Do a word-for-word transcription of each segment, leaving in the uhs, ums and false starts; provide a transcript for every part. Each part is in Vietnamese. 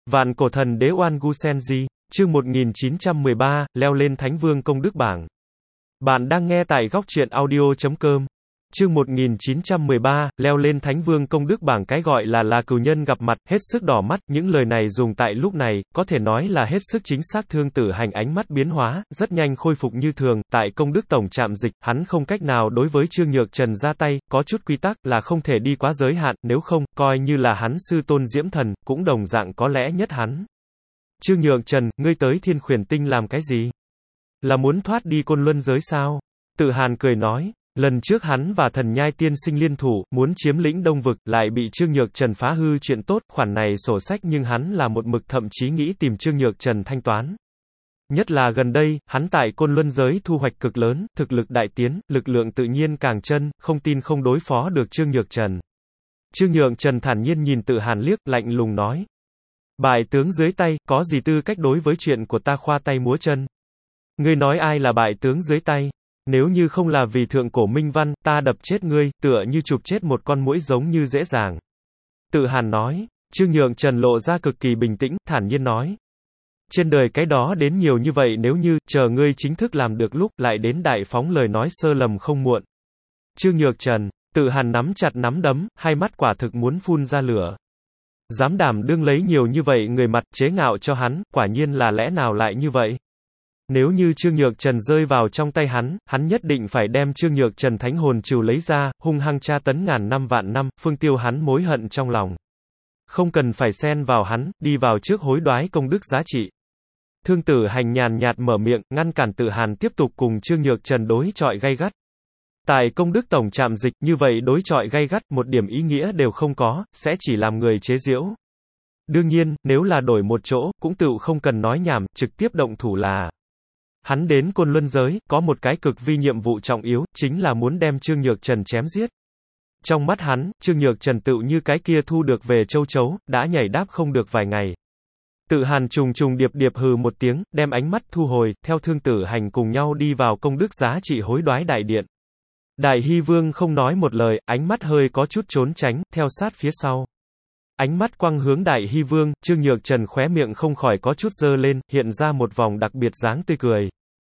Vạn cổ thần đế Oan Gu Senji, chương một nghìn chín trăm mười ba, leo lên Thánh Vương công đức bảng. Bạn đang nghe tại góc truyện audio chấm com. Chương một nghìn chín trăm mười ba, leo lên Thánh Vương công đức bảng. Cái gọi là là cừu nhân gặp mặt, hết sức đỏ mắt, những lời này dùng tại lúc này, có thể nói là hết sức chính xác. Thương Tử Hành ánh mắt biến hóa, rất nhanh khôi phục như thường, tại công đức tổng trạm dịch, hắn không cách nào đối với Trương Nhược Trần ra tay, có chút quy tắc là không thể đi quá giới hạn, nếu không, coi như là hắn sư tôn Diễm Thần, cũng đồng dạng có lẽ nhất hắn. Trương Nhược Trần, ngươi tới Thiên Khuyển Tinh làm cái gì? Là muốn thoát đi Côn Luân giới sao? Tự Hàn cười nói. Lần trước hắn và Thần Nhai Tiên Sinh liên thủ, muốn chiếm lĩnh Đông Vực, lại bị Trương Nhược Trần phá hư chuyện tốt, khoản này sổ sách nhưng hắn là một mực thậm chí nghĩ tìm Trương Nhược Trần thanh toán. Nhất là gần đây, hắn tại Côn Luân giới thu hoạch cực lớn, thực lực đại tiến, lực lượng tự nhiên càng chân, không tin không đối phó được Trương Nhược Trần. Trương Nhược Trần thản nhiên nhìn Tự Hàn liếc, lạnh lùng nói. Bại tướng dưới tay, có gì tư cách đối với chuyện của ta khoa tay múa chân? Ngươi nói ai là bại tướng dưới tay? Nếu như không là vì thượng cổ minh văn, ta đập chết ngươi, tựa như chụp chết một con muỗi giống như dễ dàng. Tự Hàn nói. Trương Nhượng Trần lộ ra cực kỳ bình tĩnh, thản nhiên nói. Trên đời cái đó đến nhiều như vậy, nếu như, chờ ngươi chính thức làm được lúc, lại đến đại phóng lời nói sơ lầm không muộn. Trương Nhược Trần, Tự Hàn nắm chặt nắm đấm, hai mắt quả thực muốn phun ra lửa. Dám đảm đương lấy nhiều như vậy người mặt, chế ngạo cho hắn, quả nhiên là lẽ nào lại như vậy? Nếu như Trương Nhược Trần rơi vào trong tay hắn, hắn nhất định phải đem Trương Nhược Trần thánh hồn trừ lấy ra, hung hăng tra tấn ngàn năm vạn năm, phương tiêu hắn mối hận trong lòng. Không cần phải xen vào hắn, đi vào trước hối đoái công đức giá trị. Thương Tử Hành nhàn nhạt mở miệng, ngăn cản Tự Hàn tiếp tục cùng Trương Nhược Trần đối chọi gay gắt. Tại công đức tổng trạm dịch, như vậy đối chọi gay gắt, một điểm ý nghĩa đều không có, sẽ chỉ làm người chế giễu. Đương nhiên, nếu là đổi một chỗ, cũng tự không cần nói nhảm, trực tiếp động thủ là. Hắn đến Côn Luân giới, có một cái cực vi nhiệm vụ trọng yếu, chính là muốn đem Trương Nhược Trần chém giết. Trong mắt hắn, Trương Nhược Trần tự như cái kia thu được về châu chấu, đã nhảy đáp không được vài ngày. Tự Hàn trùng trùng điệp điệp hừ một tiếng, đem ánh mắt thu hồi, theo Thương Tử Hành cùng nhau đi vào công đức giá trị hối đoái đại điện. Đại Hy Vương không nói một lời, ánh mắt hơi có chút trốn tránh, theo sát phía sau. Ánh mắt quăng hướng Đại Hy Vương, Trương Nhược Trần khóe miệng không khỏi có chút dơ lên, hiện ra một vòng đặc biệt dáng tươi cười.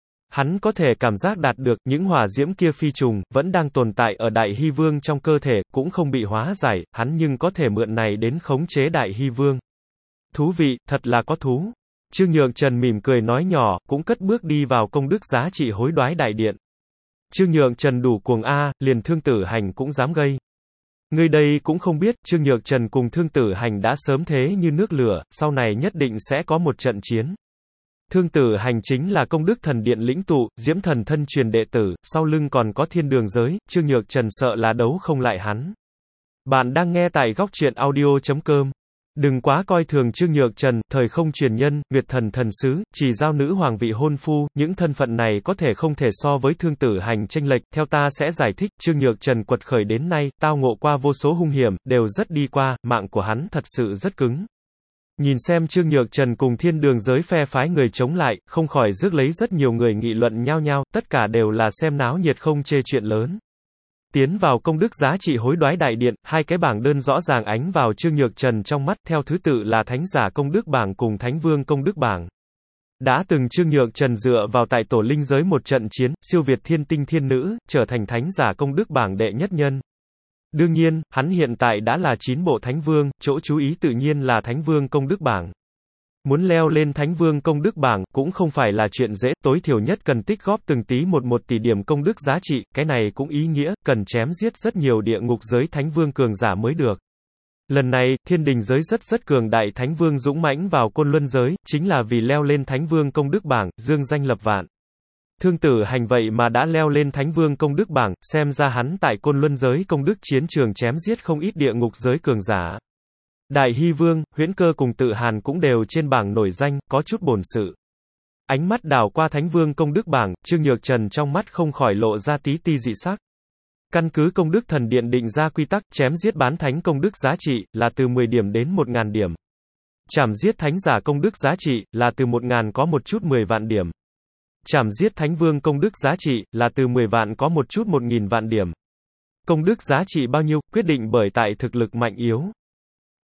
Hắn có thể cảm giác đạt được, những hỏa diễm kia phi trùng, vẫn đang tồn tại ở Đại Hy Vương trong cơ thể, cũng không bị hóa giải, hắn nhưng có thể mượn này đến khống chế Đại Hy Vương. Thú vị, thật là có thú. Trương Nhược Trần mỉm cười nói nhỏ, cũng cất bước đi vào công đức giá trị hối đoái đại điện. Trương Nhược Trần đủ cuồng a, liền Thương Tử Hành cũng dám gây. Người đây cũng không biết, Trương Nhược Trần cùng Thương Tử Hành đã sớm thế như nước lửa, sau này nhất định sẽ có một trận chiến. Thương Tử Hành chính là công đức thần điện lĩnh tụ, Diễm Thần thân truyền đệ tử, sau lưng còn có thiên đường giới, Trương Nhược Trần sợ là đấu không lại hắn. Bạn đang nghe tại góc truyện audio chấm com. Đừng quá coi thường Trương Nhược Trần, thời không truyền nhân, Nguyệt Thần thần sứ, chỉ giao nữ hoàng vị hôn phu, những thân phận này có thể không thể so với Thương Tử Hành chênh lệch, theo ta sẽ giải thích, Trương Nhược Trần quật khởi đến nay, tao ngộ qua vô số hung hiểm, đều rất đi qua, mạng của hắn thật sự rất cứng. Nhìn xem Trương Nhược Trần cùng thiên đường giới phe phái người chống lại, không khỏi rước lấy rất nhiều người nghị luận nhao nhao, tất cả đều là xem náo nhiệt không chê chuyện lớn. Tiến vào công đức giá trị hối đoái đại điện, hai cái bảng đơn rõ ràng ánh vào Trương Nhược Trần trong mắt, theo thứ tự là Thánh giả công đức bảng cùng Thánh Vương công đức bảng. Đã từng Trương Nhược Trần dựa vào tại tổ linh giới một trận chiến, siêu việt thiên tinh thiên nữ, trở thành Thánh giả công đức bảng đệ nhất nhân. Đương nhiên, hắn hiện tại đã là chín bộ Thánh Vương, chỗ chú ý tự nhiên là Thánh Vương công đức bảng. Muốn leo lên Thánh Vương công đức bảng, cũng không phải là chuyện dễ, tối thiểu nhất cần tích góp từng tí một một tỷ điểm công đức giá trị, cái này cũng ý nghĩa, cần chém giết rất nhiều địa ngục giới Thánh Vương cường giả mới được. Lần này, thiên đình giới rất rất cường đại Thánh Vương dũng mãnh vào Côn Luân giới, chính là vì leo lên Thánh Vương công đức bảng, dương danh lập vạn. Thương Tử Hành vậy mà đã leo lên Thánh Vương công đức bảng, xem ra hắn tại Côn Luân giới công đức chiến trường chém giết không ít địa ngục giới cường giả. Đại Hy Vương, Huyễn Cơ cùng Tự Hàn cũng đều trên bảng nổi danh, có chút bổn sự. Ánh mắt đảo qua Thánh Vương công đức bảng, Trương Nhược Trần trong mắt không khỏi lộ ra tí ti dị sắc. Căn cứ công đức thần điện định ra quy tắc, chém giết bán thánh công đức giá trị, là từ mười điểm đến một nghìn điểm. Chảm giết thánh giả công đức giá trị, là từ một nghìn có một chút mười vạn điểm. Chảm giết Thánh Vương công đức giá trị, là từ mười vạn có một chút một nghìn vạn điểm. Công đức giá trị bao nhiêu, quyết định bởi tại thực lực mạnh yếu.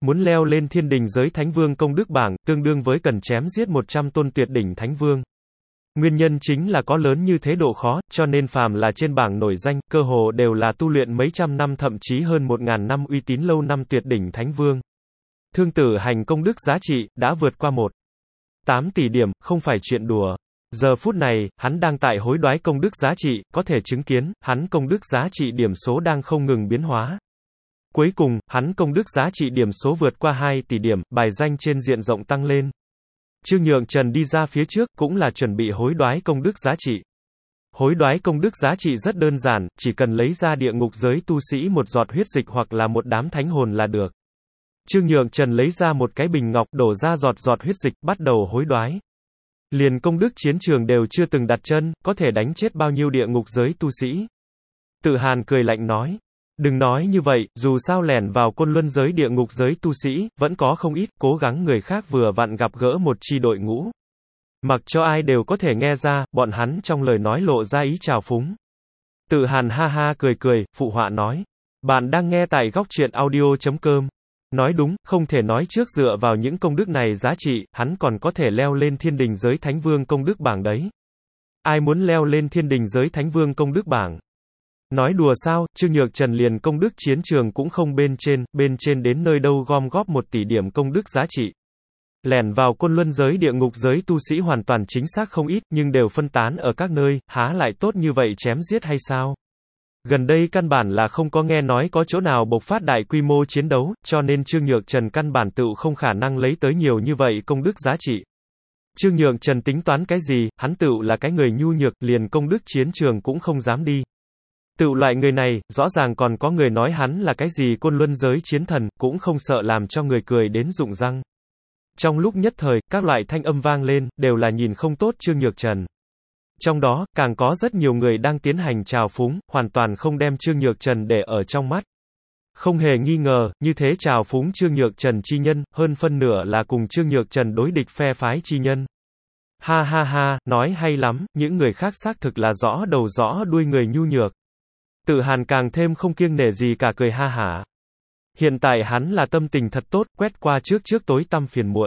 Muốn leo lên thiên đình giới Thánh Vương công đức bảng, tương đương với cần chém giết một trăm tôn tuyệt đỉnh Thánh Vương. Nguyên nhân chính là có lớn như thế độ khó, cho nên phàm là trên bảng nổi danh, cơ hồ đều là tu luyện mấy trăm năm thậm chí hơn một ngàn năm uy tín lâu năm tuyệt đỉnh Thánh Vương. Thương Tử Hành công đức giá trị, đã vượt qua một phẩy tám tỷ điểm, không phải chuyện đùa. Giờ phút này, hắn đang tại hối đoái công đức giá trị, có thể chứng kiến, hắn công đức giá trị điểm số đang không ngừng biến hóa. Cuối cùng, hắn công đức giá trị điểm số vượt qua hai tỷ điểm, bài danh trên diện rộng tăng lên. Trương Nhượng Trần đi ra phía trước, cũng là chuẩn bị hối đoái công đức giá trị. Hối đoái công đức giá trị rất đơn giản, chỉ cần lấy ra địa ngục giới tu sĩ một giọt huyết dịch hoặc là một đám thánh hồn là được. Trương Nhượng Trần lấy ra một cái bình ngọc, đổ ra giọt giọt huyết dịch, bắt đầu hối đoái. Liền công đức chiến trường đều chưa từng đặt chân, có thể đánh chết bao nhiêu địa ngục giới tu sĩ. Tự Hàn cười lạnh nói. Đừng nói như vậy, dù sao lẻn vào côn luân giới địa ngục giới tu sĩ, vẫn có không ít, cố gắng người khác vừa vặn gặp gỡ một chi đội ngũ. Mặc cho ai đều có thể nghe ra, bọn hắn trong lời nói lộ ra ý trào phúng. Tự Hàn ha ha cười cười, phụ họa nói. Bạn đang nghe tại góc truyện audio chấm com. Nói đúng, không thể nói trước dựa vào những công đức này giá trị, hắn còn có thể leo lên thiên đình giới Thánh Vương công đức bảng đấy. Ai muốn leo lên thiên đình giới Thánh Vương công đức bảng? Nói đùa sao, Trương Nhược Trần liền công đức chiến trường cũng không bên trên, bên trên đến nơi đâu gom góp một tỷ điểm công đức giá trị. Lẻn vào côn luân giới địa ngục giới tu sĩ hoàn toàn chính xác không ít, nhưng đều phân tán ở các nơi, há lại tốt như vậy chém giết hay sao? Gần đây căn bản là không có nghe nói có chỗ nào bộc phát đại quy mô chiến đấu, cho nên Trương Nhược Trần căn bản tựu không khả năng lấy tới nhiều như vậy công đức giá trị. Trương Nhược Trần tính toán cái gì, hắn tựu là cái người nhu nhược, liền công đức chiến trường cũng không dám đi. Tựu loại người này, rõ ràng còn có người nói hắn là cái gì côn luân giới chiến thần, cũng không sợ làm cho người cười đến rụng răng. Trong lúc nhất thời, các loại thanh âm vang lên, đều là nhìn không tốt Trương Nhược Trần. Trong đó, càng có rất nhiều người đang tiến hành trào phúng, hoàn toàn không đem Trương Nhược Trần để ở trong mắt. Không hề nghi ngờ, như thế trào phúng Trương Nhược Trần chi nhân, hơn phân nửa là cùng Trương Nhược Trần đối địch phe phái chi nhân. Ha ha ha, nói hay lắm, những người khác xác thực là rõ đầu rõ đuôi người nhu nhược. Tự Hàn càng thêm không kiêng nể gì cả cười ha hả. Hiện tại hắn là tâm tình thật tốt, quét qua trước trước tối tăm phiền muộn.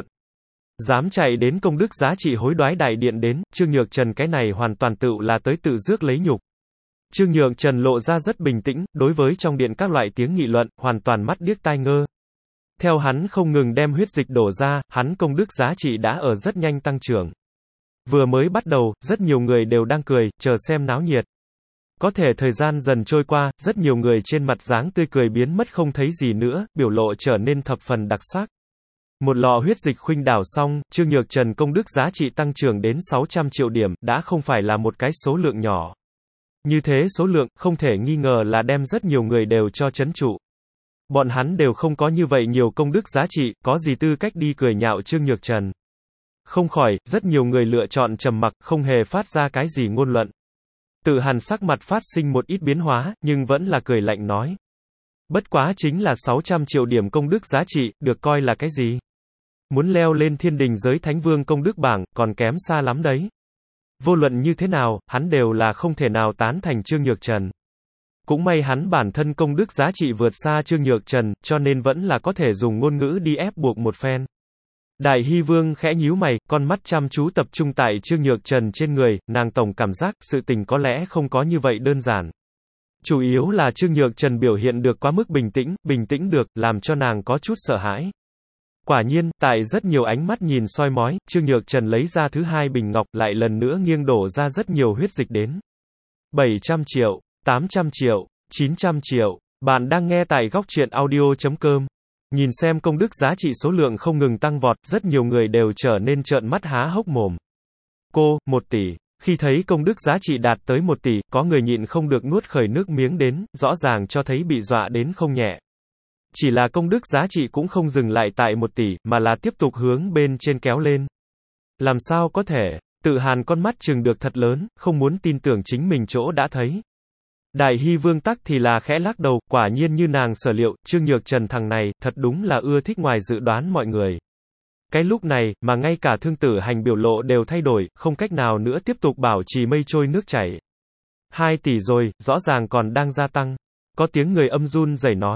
Dám chạy đến công đức giá trị hối đoái đại điện đến, Trương Nhược Trần cái này hoàn toàn tự là tới tự rước lấy nhục. Trương Nhược Trần lộ ra rất bình tĩnh, đối với trong điện các loại tiếng nghị luận, hoàn toàn mắt điếc tai ngơ. Theo hắn không ngừng đem huyết dịch đổ ra, hắn công đức giá trị đã ở rất nhanh tăng trưởng. Vừa mới bắt đầu, rất nhiều người đều đang cười, chờ xem náo nhiệt. Có thể thời gian dần trôi qua, rất nhiều người trên mặt dáng tươi cười biến mất không thấy gì nữa, biểu lộ trở nên thập phần đặc sắc. Một lọ huyết dịch khuynh đảo xong, Trương Nhược Trần công đức giá trị tăng trưởng đến sáu trăm triệu điểm, đã không phải là một cái số lượng nhỏ. Như thế số lượng, không thể nghi ngờ là đem rất nhiều người đều cho trấn trụ. Bọn hắn đều không có như vậy nhiều công đức giá trị, có gì tư cách đi cười nhạo Trương Nhược Trần. Không khỏi, rất nhiều người lựa chọn trầm mặc, không hề phát ra cái gì ngôn luận. Tự Hàn sắc mặt phát sinh một ít biến hóa, nhưng vẫn là cười lạnh nói. Bất quá chính là sáu trăm triệu điểm công đức giá trị, được coi là cái gì? Muốn leo lên thiên đình giới Thánh Vương công đức bảng, còn kém xa lắm đấy. Vô luận như thế nào, hắn đều là không thể nào tán thành Trương Nhược Trần. Cũng may hắn bản thân công đức giá trị vượt xa Trương Nhược Trần, cho nên vẫn là có thể dùng ngôn ngữ đi ép buộc một phen. Đại Hy Vương khẽ nhíu mày, con mắt chăm chú tập trung tại Trương Nhược Trần trên người, nàng tổng cảm giác, sự tình có lẽ không có như vậy đơn giản. Chủ yếu là Trương Nhược Trần biểu hiện được quá mức bình tĩnh, bình tĩnh được, làm cho nàng có chút sợ hãi. Quả nhiên, tại rất nhiều ánh mắt nhìn soi mói, Trương Nhược Trần lấy ra thứ hai bình ngọc, lại lần nữa nghiêng đổ ra rất nhiều huyết dịch đến. bảy trăm triệu, tám trăm triệu, chín trăm triệu. Bạn đang nghe tại góc truyện audio chấm com. Nhìn xem công đức giá trị số lượng không ngừng tăng vọt, rất nhiều người đều trở nên trợn mắt há hốc mồm. Cô, một tỷ. Khi thấy công đức giá trị đạt tới một tỷ, có người nhịn không được nuốt khởi nước miếng đến, rõ ràng cho thấy bị dọa đến không nhẹ. Chỉ là công đức giá trị cũng không dừng lại tại một tỷ, mà là tiếp tục hướng bên trên kéo lên. Làm sao có thể? Tự Hàn con mắt trừng được thật lớn, không muốn tin tưởng chính mình chỗ đã thấy. Đại Hy Vương tắc thì là khẽ lắc đầu, quả nhiên như nàng sở liệu, Trương Nhược Trần thằng này, thật đúng là ưa thích ngoài dự đoán mọi người. Cái lúc này, mà ngay cả Thương Tử Hành biểu lộ đều thay đổi, không cách nào nữa tiếp tục bảo trì mây trôi nước chảy. Hai tỷ rồi, rõ ràng còn đang gia tăng. Có tiếng người âm run rẩy nói.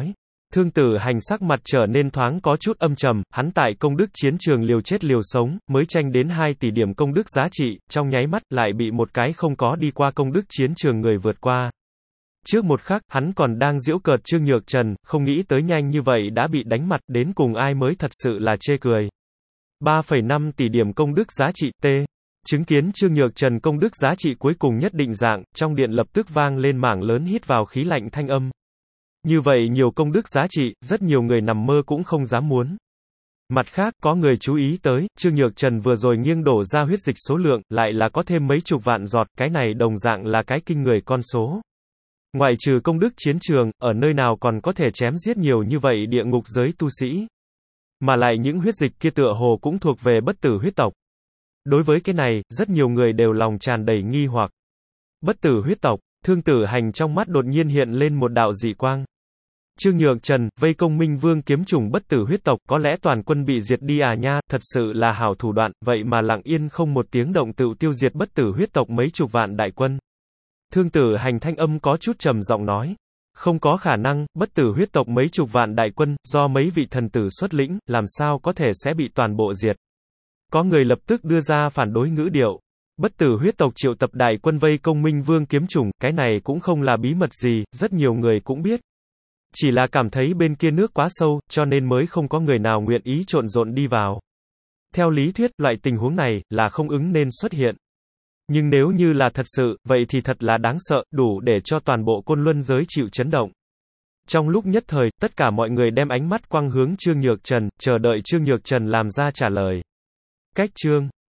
Thương Tử Hành sắc mặt trở nên thoáng có chút âm trầm, hắn tại công đức chiến trường liều chết liều sống, mới tranh đến hai tỷ điểm công đức giá trị, trong nháy mắt, lại bị một cái không có đi qua công đức chiến trường người vượt qua. Trước một khắc, hắn còn đang giễu cợt Trương Nhược Trần, không nghĩ tới nhanh như vậy đã bị đánh mặt, đến cùng ai mới thật sự là chê cười. ba phẩy năm tỷ điểm công đức giá trị, T. Chứng kiến Trương Nhược Trần công đức giá trị cuối cùng nhất định dạng, trong điện lập tức vang lên mảng lớn hít vào khí lạnh thanh âm. Như vậy nhiều công đức giá trị, rất nhiều người nằm mơ cũng không dám muốn. Mặt khác, có người chú ý tới, Trương Nhược Trần vừa rồi nghiêng đổ ra huyết dịch số lượng, lại là có thêm mấy chục vạn giọt, cái này đồng dạng là cái kinh người con số. Ngoại trừ công đức chiến trường, ở nơi nào còn có thể chém giết nhiều như vậy địa ngục giới tu sĩ. Mà lại những huyết dịch kia tựa hồ cũng thuộc về bất tử huyết tộc. Đối với cái này, rất nhiều người đều lòng tràn đầy nghi hoặc. Bất tử huyết tộc, Thương Tử Hành trong mắt đột nhiên hiện lên một đạo dị quang. Trương Nhược Trần, vây công Minh Vương kiếm chủng bất tử huyết tộc, có lẽ toàn quân bị diệt đi à nha, thật sự là hảo thủ đoạn, vậy mà lặng yên không một tiếng động tự tiêu diệt bất tử huyết tộc mấy chục vạn đại quân. Thương Tử Hành thanh âm có chút trầm giọng nói. Không có khả năng, bất tử huyết tộc mấy chục vạn đại quân, do mấy vị thần tử xuất lĩnh, làm sao có thể sẽ bị toàn bộ diệt. Có người lập tức đưa ra phản đối ngữ điệu. Bất tử huyết tộc triệu tập đại quân vây công Minh Vương kiếm chủng, cái này cũng không là bí mật gì, rất nhiều người cũng biết. Chỉ là cảm thấy bên kia nước quá sâu, cho nên mới không có người nào nguyện ý trộn rộn đi vào. Theo lý thuyết, loại tình huống này, là không ứng nên xuất hiện. Nhưng nếu như là thật sự, vậy thì thật là đáng sợ, đủ để cho toàn bộ Côn Luân giới chịu chấn động. Trong lúc nhất thời, tất cả mọi người đem ánh mắt quang hướng Trương Nhược Trần, chờ đợi Trương Nhược Trần làm ra trả lời. Cách chương